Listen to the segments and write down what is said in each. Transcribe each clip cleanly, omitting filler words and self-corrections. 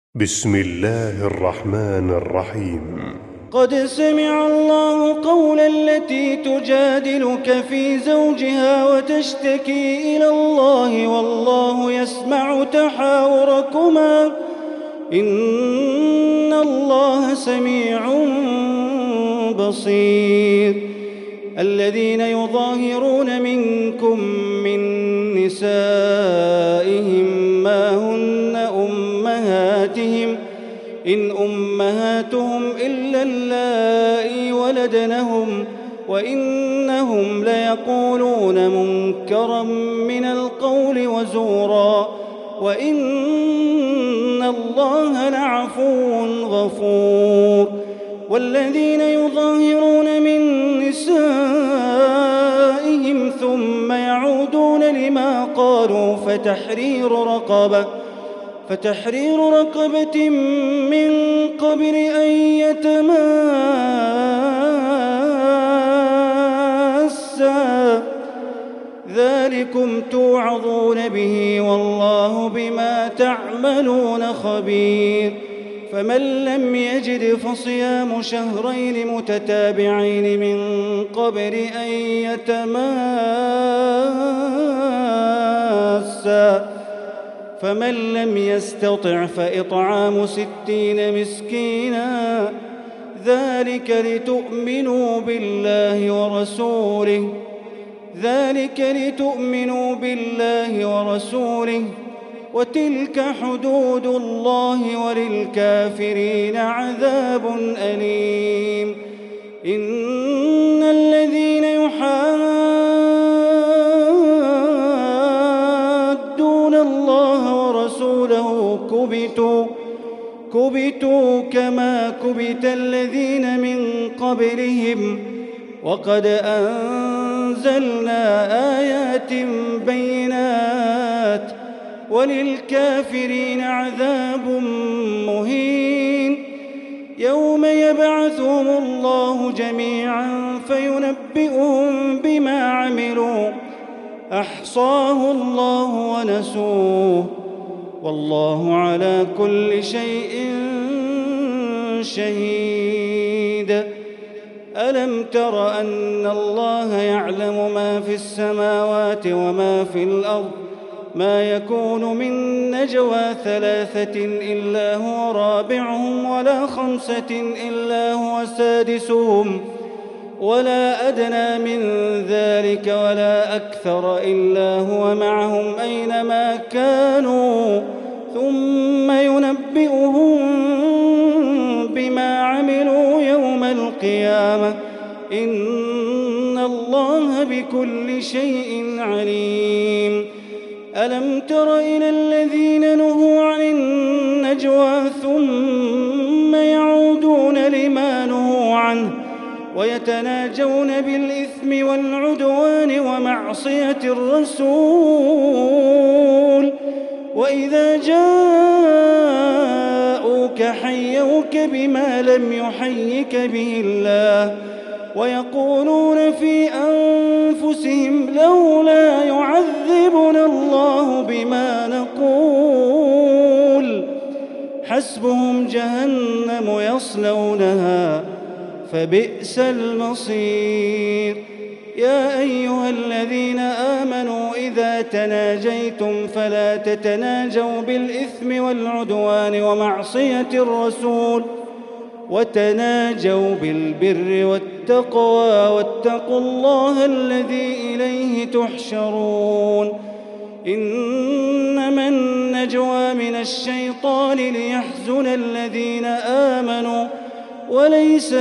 بسم الله الرحمن الرحيم. قد سمع الله قول التي تجادلك في زوجها وتشتكي إلى الله والله يسمع تحاوركما إن الله سميع بصير. الذين يظاهرون منكم من نسائهم ما هن أمهاتهم إن أمهاتهم إلا اللائي ولدنهم وإنهم ليقولون منكرا من القول وزورا وإن الله لعفو غفور. والذين يظاهرون من نسائهم ثم يعودون لما قالوا فتحرير رقبة من قبل أن يتماسا ذلكم توعظون به والله بما تعملون خبير. فمن لم يجد فصيام شهرين متتابعين من قبل أن يتماسا فمن لم يستطع فإطعام 60 مسكينا ذلك لتؤمنوا بالله ورسوله وتلك حدود الله وللكافرين عذاب أليم. إن الذين يحادون الله ورسوله كبتوا كما كبت الذين من قبلهم وقد أنزلنا آيات بينات وللكافرين عذاب مهين. يوم يبعثهم الله جميعا فينبئهم بما عملوا أحصاه الله ونسوه والله على كل شيء شهيد. ألم تر أن الله يعلم ما في السماوات وما في الأرض ما يكون من نجوى 3 إلا هو رابعهم ولا 5 إلا هو سادسهم ولا أدنى من ذلك ولا أكثر إلا هو معهم أينما كانوا ثم ينبئهم بما عملوا يوم القيامة إن الله بكل شيء عليم. ألم تر إلى الذين نهوا عن النجوى ثم يعودون لما نهوا عنه ويتناجون بالإثم والعدوان ومعصية الرسول وإذا جاءوك حيوك بما لم يحيك به الله ويقولون في أنفسهم لولا يعذبنا الله بما نقول حسبهم جهنم يصلونها فبئس المصير. يا أيها الذين آمنوا إذا تناجيتم فلا تتناجوا بالإثم والعدوان ومعصية الرسول وتناجوا بالبر والتقوى واتقوا الله الذي إليه تحشرون. إنما النجوى من الشيطان ليحزن الذين آمنوا وليس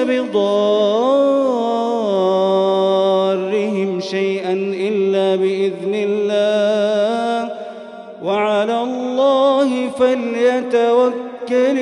بضارهم شيئا إلا بإذن الله وعلى الله فليتوكل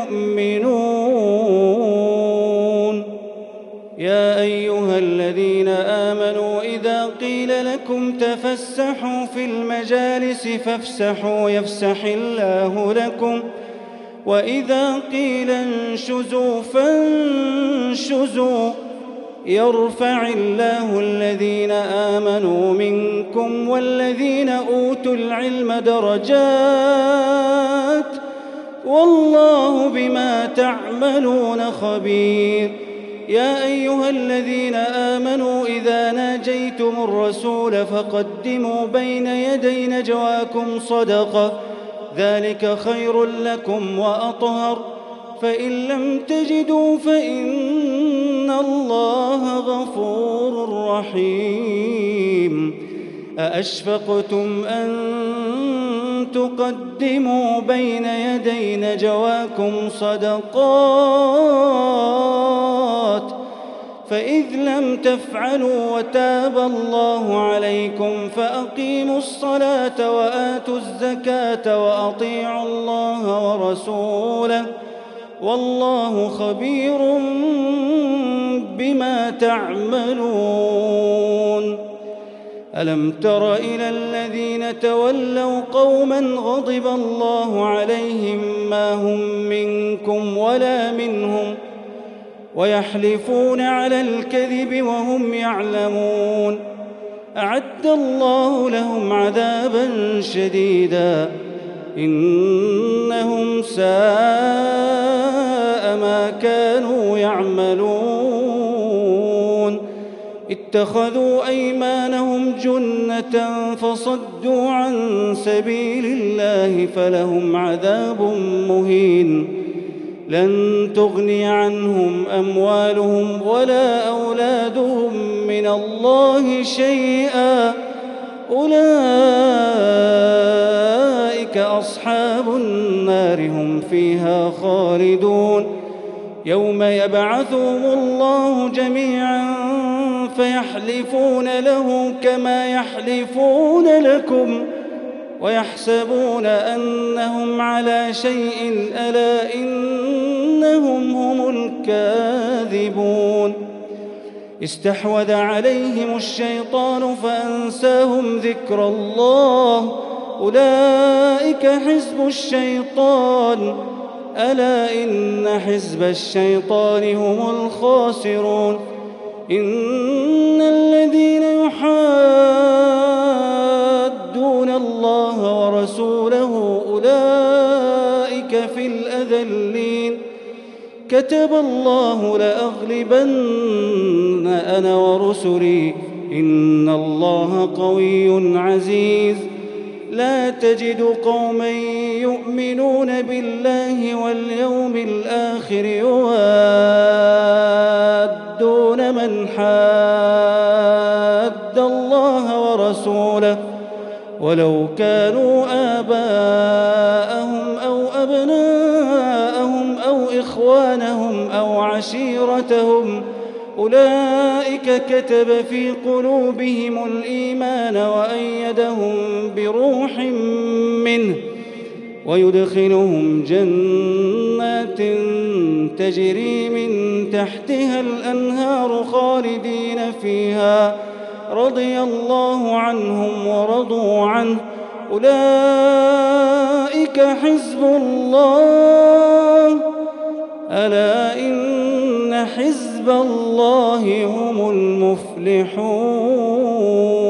المؤمنون. يا أيها الذين آمنوا إذا قيل لكم تفسحوا في المجالس فافسحوا يفسح الله لكم وإذا قيل انشزوا فانشزوا يرفع الله الذين آمنوا منكم والذين أوتوا العلم درجات والله بما تعملون خبير. يا أيها الذين آمنوا إذا ناجيتم الرسول فقدموا بين يدي نجواكم صدقة، ذلك خير لكم وأطهر، فإن لم تجدوا فإن الله غفور رحيم. أأشفقتم أن تقدموا بين يدي نجواكم صدقات، فإذ لم تفعلوا وتاب الله عليكم فأقيموا الصلاة وآتوا الزكاة وأطيعوا الله ورسوله، والله خبير بما تعملون. ألم تر إلى الذين تولوا قوما غضب الله عليهم ما هم منكم ولا منهم ويحلفون على الكذب وهم يعلمون، أعد الله لهم عذابا شديدا إنهم ساء ما كانوا يعملون. اتخذوا أيمانهم جنة فصدوا عن سبيل الله فلهم عذاب مهين. لن تغني عنهم أموالهم ولا أولادهم من الله شيئا، أولئك أصحاب النار هم فيها خالدون. يوم يبعثهم الله جميعا فيحلفون له كما يحلفون لكم ويحسبون أنهم على شيء، ألا إنهم هم الكاذبون. استحوذ عليهم الشيطان فأنساهم ذكر الله، أولئك حزب الشيطان، ألا إن حزب الشيطان هم الخاسرون. إن الذين يحادون الله ورسوله أولئك في الأذلين. كتب الله لأغلبن أنا ورسلي إن الله قوي عزيز. لا تجد قوما يؤمنون بالله واليوم الآخر يوادون من حاد الله ورسوله ولو كانوا آباءهم أو أبناءهم أو إخوانهم أو عشيرتهم، أولئك كتب في قلوبهم الإيمان وأيدهم بروح منه ويدخلهم جنات تجري من تحتها الأنهار خالدين فيها، رضي الله عنهم ورضوا عنه، أولئك حزب الله، ألا إن حزب الله هم المفلحون.